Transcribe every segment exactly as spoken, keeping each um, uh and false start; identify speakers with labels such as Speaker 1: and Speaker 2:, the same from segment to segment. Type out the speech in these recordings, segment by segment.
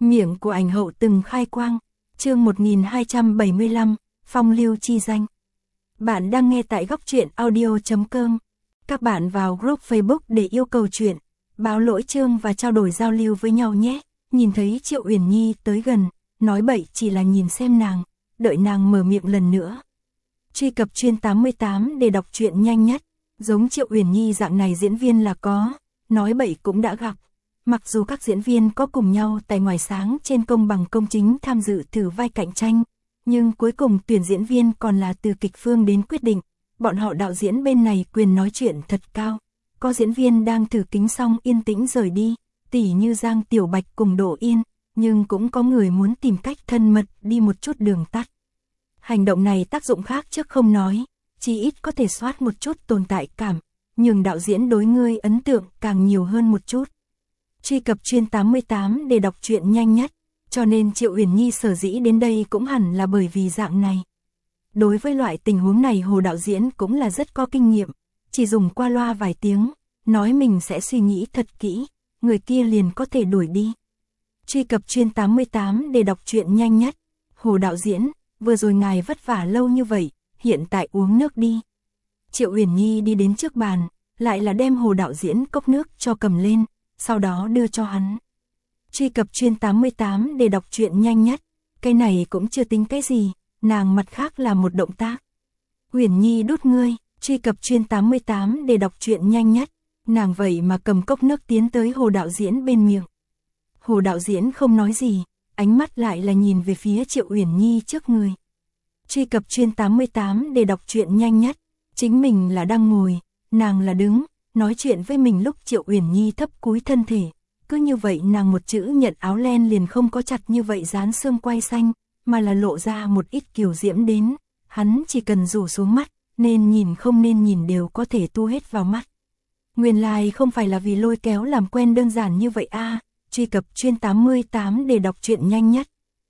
Speaker 1: Miệng của ảnh hậu từng khai quang. Chương một nghìn hai trăm bảy mươi lăm, phong lưu chi danh. Bạn đang nghe tại góc truyện audio chấm com. Các bạn vào group Facebook để yêu cầu chuyện, báo lỗi chương và trao đổi giao lưu với nhau nhé. Nhìn thấy Triệu Uyển Nhi tới gần, nói bậy chỉ là nhìn xem nàng, đợi nàng mở miệng lần nữa. Truy cập chuyên tám mươi tám để đọc truyện nhanh nhất. Giống Triệu Uyển Nhi dạng này diễn viên là có, nói bậy cũng đã gặp. Mặc dù các diễn viên có cùng nhau tại ngoài sáng trên công bằng công chính tham dự thử vai cạnh tranh, nhưng cuối cùng tuyển diễn viên còn là từ kịch phương đến quyết định. Bọn họ đạo diễn bên này quyền nói chuyện thật cao. Có diễn viên đang thử kính xong yên tĩnh rời đi, tỉ như Giang Tiểu Bạch cùng Đỗ Yên, nhưng cũng có người muốn tìm cách thân mật đi một chút đường tắt. Hành động này tác dụng khác trước không nói, chỉ ít có thể soát một chút tồn tại cảm, nhưng đạo diễn đối ngươi ấn tượng càng nhiều hơn một chút. Truy cập chuyên tám mươi tám để đọc truyện nhanh nhất, cho nên Triệu Uyển Nhi sở dĩ đến đây cũng hẳn là bởi vì dạng này. Đối với loại tình huống này Hồ đạo diễn cũng là rất có kinh nghiệm, chỉ dùng qua loa vài tiếng, nói mình sẽ suy nghĩ thật kỹ, người kia liền có thể đuổi đi. Truy cập chuyên tám mươi tám để đọc truyện nhanh nhất. Hồ đạo diễn, vừa rồi ngài vất vả lâu như vậy, hiện tại uống nước đi. Triệu Uyển Nhi đi đến trước bàn, lại là đem Hồ đạo diễn cốc nước cho cầm lên, sau đó đưa cho hắn. Truy cập chuyên tám mươi tám để đọc truyện nhanh nhất. Cái này cũng chưa tính cái gì, nàng mặt khác là một động tác. Uyển Nhi đút ngươi. Truy cập chuyên tám mươi tám để đọc truyện nhanh nhất. Nàng vậy mà cầm cốc nước tiến tới Hồ đạo diễn bên miệng. Hồ đạo diễn không nói gì, ánh mắt lại là nhìn về phía Triệu Uyển Nhi trước người. Truy cập chuyên tám mươi tám để đọc truyện nhanh nhất. Chính mình là đang ngồi, nàng là đứng, nói chuyện với mình lúc Triệu Uyển Nhi thấp cúi thân thể. Cứ như vậy nàng một chữ nhận áo len liền không có chặt như vậy dán xương quai xanh, mà là lộ ra một ít kiều diễm đến. Hắn chỉ cần rủ xuống mắt, nên nhìn không nên nhìn đều có thể tu hết vào mắt. Nguyên lai không phải là vì lôi kéo làm quen đơn giản như vậy a. À. Truy cập chuyên tám mươi tám để đọc truyện nhanh nhất.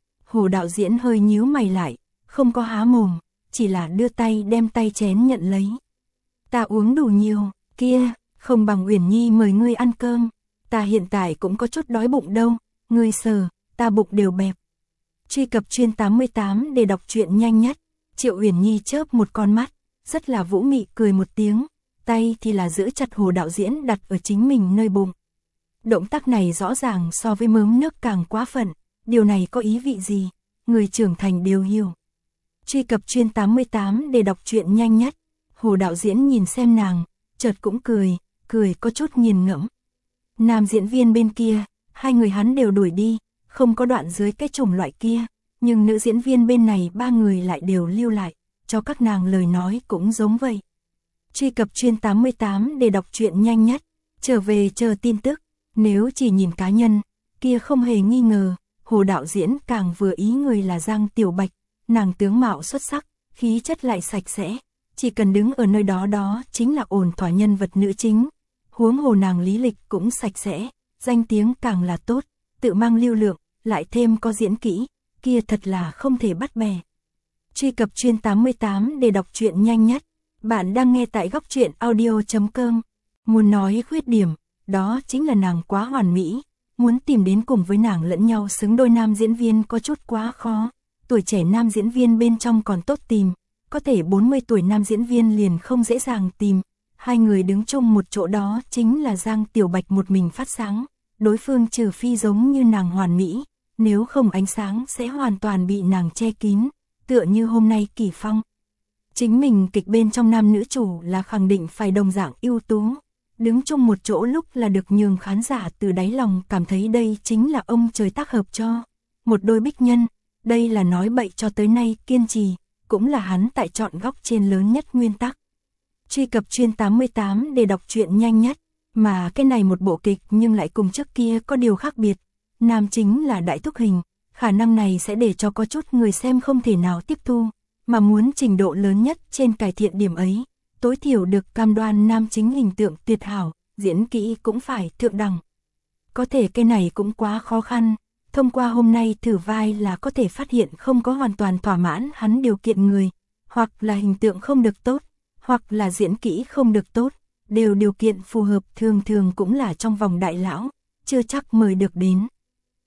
Speaker 1: Hồ đạo diễn hơi nhíu mày lại, không có há mồm, chỉ là đưa tay đem tay chén nhận lấy. Ta uống đủ nhiều, kia, không bằng Uyển Nhi mời ngươi ăn cơm. Ta hiện tại cũng có chút đói bụng đâu, ngươi sờ, ta bụng đều bẹp. Truy cập chuyên tám mươi tám để đọc truyện nhanh nhất. Triệu Uyển Nhi chớp một con mắt, rất là vũ mị cười một tiếng, tay thì là giữ chặt Hồ đạo diễn đặt ở chính mình nơi bụng. Động tác này rõ ràng so với mớm nước càng quá phận, điều này có ý vị gì, người trưởng thành đều hiểu. Truy cập chuyên tám mươi tám để đọc truyện nhanh nhất. Hồ đạo diễn nhìn xem nàng, chợt cũng cười, cười có chút nghiền ngẫm. Nam diễn viên bên kia, hai người hắn đều đuổi đi, không có đoạn dưới cái chủng loại kia, nhưng nữ diễn viên bên này ba người lại đều lưu lại, cho các nàng lời nói cũng giống vậy. Truy cập chuyên tám mươi tám để đọc truyện nhanh nhất. Trở về chờ tin tức, nếu chỉ nhìn cá nhân, kia không hề nghi ngờ, Hồ đạo diễn càng vừa ý người là Giang Tiểu Bạch, nàng tướng mạo xuất sắc, khí chất lại sạch sẽ, chỉ cần đứng ở nơi đó đó chính là ổn thỏa nhân vật nữ chính. Huống hồ nàng lý lịch cũng sạch sẽ, danh tiếng càng là tốt, tự mang lưu lượng, lại thêm có diễn kỹ, kia thật là không thể bắt bè. Truy cập chuyên tám mươi tám để đọc truyện nhanh nhất. Bạn đang nghe tại góc truyện audio chấm com. Muốn nói khuyết điểm, đó chính là nàng quá hoàn mỹ, muốn tìm đến cùng với nàng lẫn nhau xứng đôi nam diễn viên có chút quá khó. Tuổi trẻ nam diễn viên bên trong còn tốt tìm, có thể bốn mươi tuổi nam diễn viên liền không dễ dàng tìm. Hai người đứng chung một chỗ đó chính là Giang Tiểu Bạch một mình phát sáng, đối phương trừ phi giống như nàng hoàn mỹ, nếu không ánh sáng sẽ hoàn toàn bị nàng che kín, tựa như hôm nay Kỳ Phong. Chính mình kịch bên trong nam nữ chủ là khẳng định phải đồng dạng ưu tú, đứng chung một chỗ lúc là được nhường khán giả từ đáy lòng cảm thấy đây chính là ông trời tác hợp cho. Một đôi bích nhân, đây là nói bậy cho tới nay kiên trì, cũng là hắn tại chọn góc trên lớn nhất nguyên tắc. Truy cập chuyên tám mươi tám để đọc truyện nhanh nhất. Mà cái này một bộ kịch nhưng lại cùng trước kia có điều khác biệt. Nam chính là đại thúc hình, khả năng này sẽ để cho có chút người xem không thể nào tiếp thu, mà muốn trình độ lớn nhất trên cải thiện điểm ấy, tối thiểu được cam đoan nam chính hình tượng tuyệt hảo, diễn kỹ cũng phải thượng đẳng. Có thể cái này cũng quá khó khăn, thông qua hôm nay thử vai là có thể phát hiện không có hoàn toàn thỏa mãn hắn điều kiện người, hoặc là hình tượng không được tốt, hoặc là diễn kỹ không được tốt, đều điều kiện phù hợp thường thường cũng là trong vòng đại lão, chưa chắc mời được đến.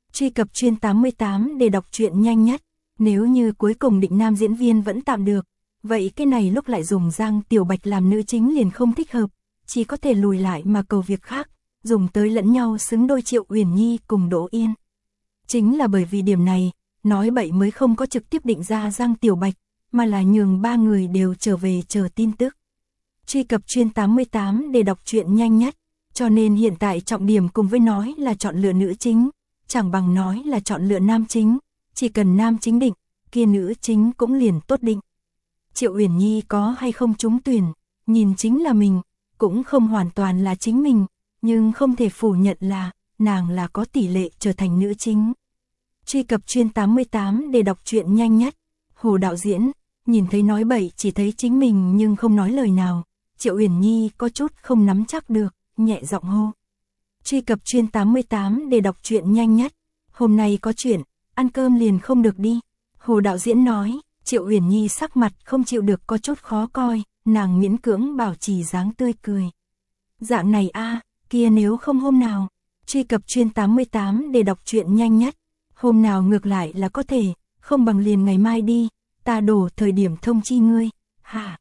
Speaker 1: Truy cập chuyên tám mươi tám để đọc truyện nhanh nhất. Nếu như cuối cùng định nam diễn viên vẫn tạm được, vậy cái này lúc lại dùng Giang Tiểu Bạch làm nữ chính liền không thích hợp, chỉ có thể lùi lại mà cầu việc khác, dùng tới lẫn nhau xứng đôi Triệu Uyển Nhi cùng Đỗ Yên. Chính là bởi vì điểm này, nói bậy mới không có trực tiếp định ra Giang Tiểu Bạch, mà là nhường ba người đều trở về chờ tin tức. Truy cập chuyên tám mươi tám để đọc truyện nhanh nhất, cho nên hiện tại trọng điểm cùng với nói là chọn lựa nữ chính, chẳng bằng nói là chọn lựa nam chính, chỉ cần nam chính định, kia nữ chính cũng liền tốt định. Triệu Uyển Nhi có hay không trúng tuyển, nhìn chính là mình, cũng không hoàn toàn là chính mình, nhưng không thể phủ nhận là, nàng là có tỷ lệ trở thành nữ chính. Truy cập chuyên tám mươi tám để đọc truyện nhanh nhất. Hồ đạo diễn, nhìn thấy nói bậy chỉ thấy chính mình nhưng không nói lời nào, Triệu Uyển Nhi có chút không nắm chắc được, nhẹ giọng hô. Truy cập chuyên tám mươi tám để đọc truyện nhanh nhất. Hôm nay có chuyện, ăn cơm liền không được đi. Hồ đạo diễn nói. Triệu Uyển Nhi sắc mặt không chịu được có chút khó coi, nàng miễn cưỡng bảo trì dáng tươi cười. Dạng này a, kia nếu không hôm nào. Truy cập chuyên tám mươi tám để đọc truyện nhanh nhất. Hôm nào ngược lại là có thể, không bằng liền ngày mai đi, ta đổ thời điểm thông chi ngươi. Hả?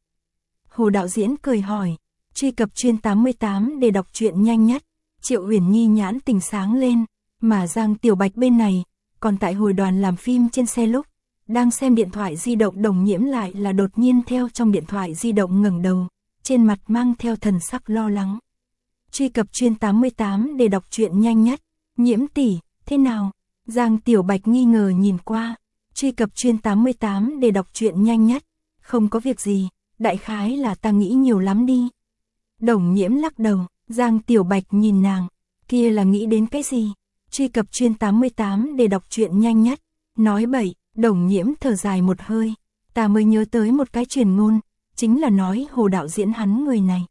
Speaker 1: Hồ đạo diễn cười hỏi. Truy cập chuyên tám mươi tám để đọc truyện nhanh nhất. Triệu Uyển Nhi nhãn tình sáng lên, mà Giang Tiểu Bạch bên này, còn tại hồi đoàn làm phim trên xe lúc, đang xem điện thoại di động Đồng Nhiễm lại là đột nhiên theo trong điện thoại di động ngẩng đầu, trên mặt mang theo thần sắc lo lắng. Truy cập chuyên tám mươi tám để đọc truyện nhanh nhất. Nhiễm tỷ, thế nào? Giang Tiểu Bạch nghi ngờ nhìn qua. Truy cập chuyên tám mươi tám để đọc truyện nhanh nhất. Không có việc gì, đại khái là ta nghĩ nhiều lắm đi. Đồng Nhiễm lắc đầu, Giang Tiểu Bạch nhìn nàng, kia là nghĩ đến cái gì? Truy cập chuyên tám mươi tám để đọc truyện nhanh nhất. Nói bậy. Đồng Nhiễm thở dài một hơi, ta mới nhớ tới một cái truyền ngôn, chính là nói Hồ đạo diễn hắn người này.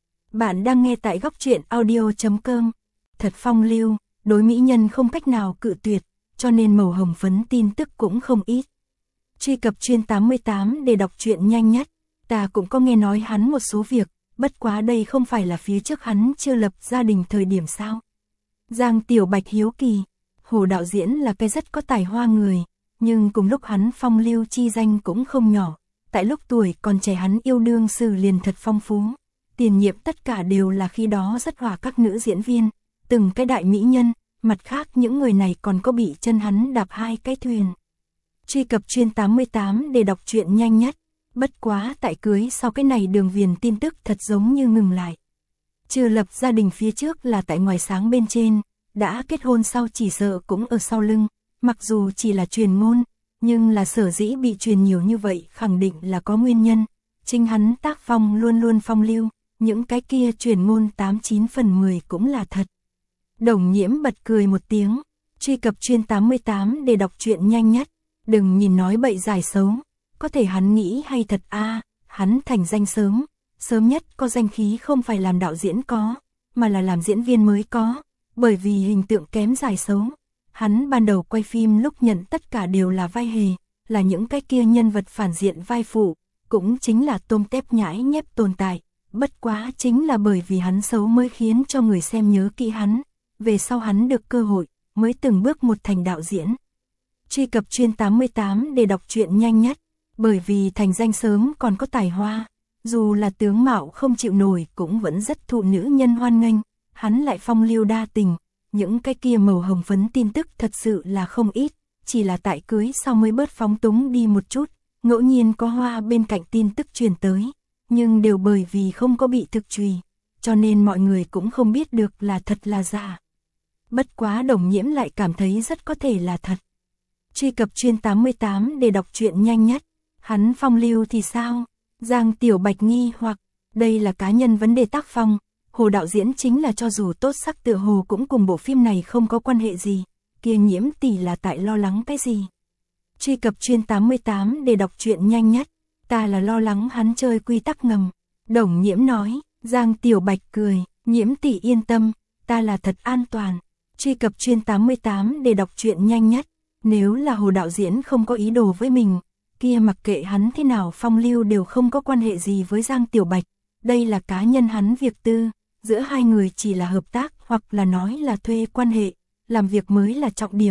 Speaker 1: Bạn đang nghe tại góc truyện audio chấm com. Thật phong lưu, đối mỹ nhân không cách nào cự tuyệt, cho nên màu hồng phấn tin tức cũng không ít. Truy cập chuyên tám mươi tám để đọc truyện nhanh nhất. Ta cũng có nghe nói hắn một số việc, bất quá đây không phải là phía trước hắn chưa lập gia đình thời điểm sao? Giang Tiểu Bạch hiếu kỳ, Hồ đạo diễn là cái rất có tài hoa người. Nhưng cùng lúc hắn phong lưu chi danh cũng không nhỏ, tại lúc tuổi còn trẻ hắn yêu đương sử liền thật phong phú, tiền nhiệm tất cả đều là khi đó rất hòa các nữ diễn viên, từng cái đại mỹ nhân, mặt khác những người này còn có bị chân hắn đạp hai cái thuyền. Truy cập chuyên tám mươi tám để đọc truyện nhanh nhất, bất quá tại cưới sau cái này đường viền tin tức thật giống như ngừng lại. Chưa lập gia đình phía trước là tại ngoài sáng bên trên, đã kết hôn sau chỉ sợ cũng ở sau lưng. Mặc dù chỉ là truyền ngôn, nhưng là sở dĩ bị truyền nhiều như vậy khẳng định là có nguyên nhân. Chính hắn tác phong luôn luôn phong lưu, những cái kia truyền ngôn tám chín phần mười cũng là thật. Đồng Nhiễm bật cười một tiếng, truy cập chuyên tám mươi tám để đọc truyện nhanh nhất. Đừng nhìn nói bậy giải xấu, có thể hắn nghĩ hay thật a, à, hắn thành danh sớm, sớm nhất có danh khí không phải làm đạo diễn có, mà là làm diễn viên mới có, bởi vì hình tượng kém giải xấu. Hắn ban đầu quay phim lúc nhận tất cả đều là vai hề, là những cái kia nhân vật phản diện vai phụ, cũng chính là tôm tép nhãi nhép tồn tại, bất quá chính là bởi vì hắn xấu mới khiến cho người xem nhớ kỹ hắn, về sau hắn được cơ hội, mới từng bước một thành đạo diễn. Truy cập chuyên tám mươi tám để đọc truyện nhanh nhất, bởi vì thành danh sớm còn có tài hoa, dù là tướng mạo không chịu nổi cũng vẫn rất thụ nữ nhân hoan nghênh, hắn lại phong lưu đa tình. Những cái kia màu hồng phấn tin tức thật sự là không ít, chỉ là tại cưới sau mới bớt phóng túng đi một chút, ngẫu nhiên có hoa bên cạnh tin tức truyền tới, nhưng đều bởi vì không có bị thực truy, cho nên mọi người cũng không biết được là thật là giả. Bất quá Đồng Nhiễm lại cảm thấy rất có thể là thật. Truy cập chuyên tám mươi tám để đọc truyện nhanh nhất. Hắn phong lưu thì sao? Giang Tiểu Bạch nghi hoặc, đây là cá nhân vấn đề tác phong. Hồ đạo diễn chính là cho dù tốt sắc tựa hồ cũng cùng bộ phim này không có quan hệ gì, kia Nhiễm tỷ là tại lo lắng cái gì? Truy cập chuyên tám mươi tám để đọc truyện nhanh nhất, ta là lo lắng hắn chơi quy tắc ngầm. Đồng Nhiễm nói, Giang Tiểu Bạch cười, Nhiễm tỷ yên tâm, ta là thật an toàn. Truy cập chuyên tám mươi tám để đọc truyện nhanh nhất, nếu là Hồ đạo diễn không có ý đồ với mình, kia mặc kệ hắn thế nào phong lưu đều không có quan hệ gì với Giang Tiểu Bạch, đây là cá nhân hắn việc tư. Giữa hai người chỉ là hợp tác hoặc là nói là thuê quan hệ, làm việc mới là trọng điểm,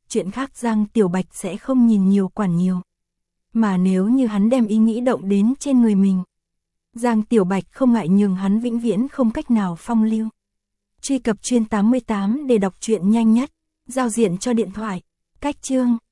Speaker 1: chuyện khác Giang Tiểu Bạch sẽ không nhìn nhiều quản nhiều. Mà nếu như hắn đem ý nghĩ động đến trên người mình, Giang Tiểu Bạch không ngại nhường hắn vĩnh viễn không cách nào phong lưu. Truy cập chuyên tám mươi tám để đọc truyện nhanh nhất, giao diện cho điện thoại. Cách chương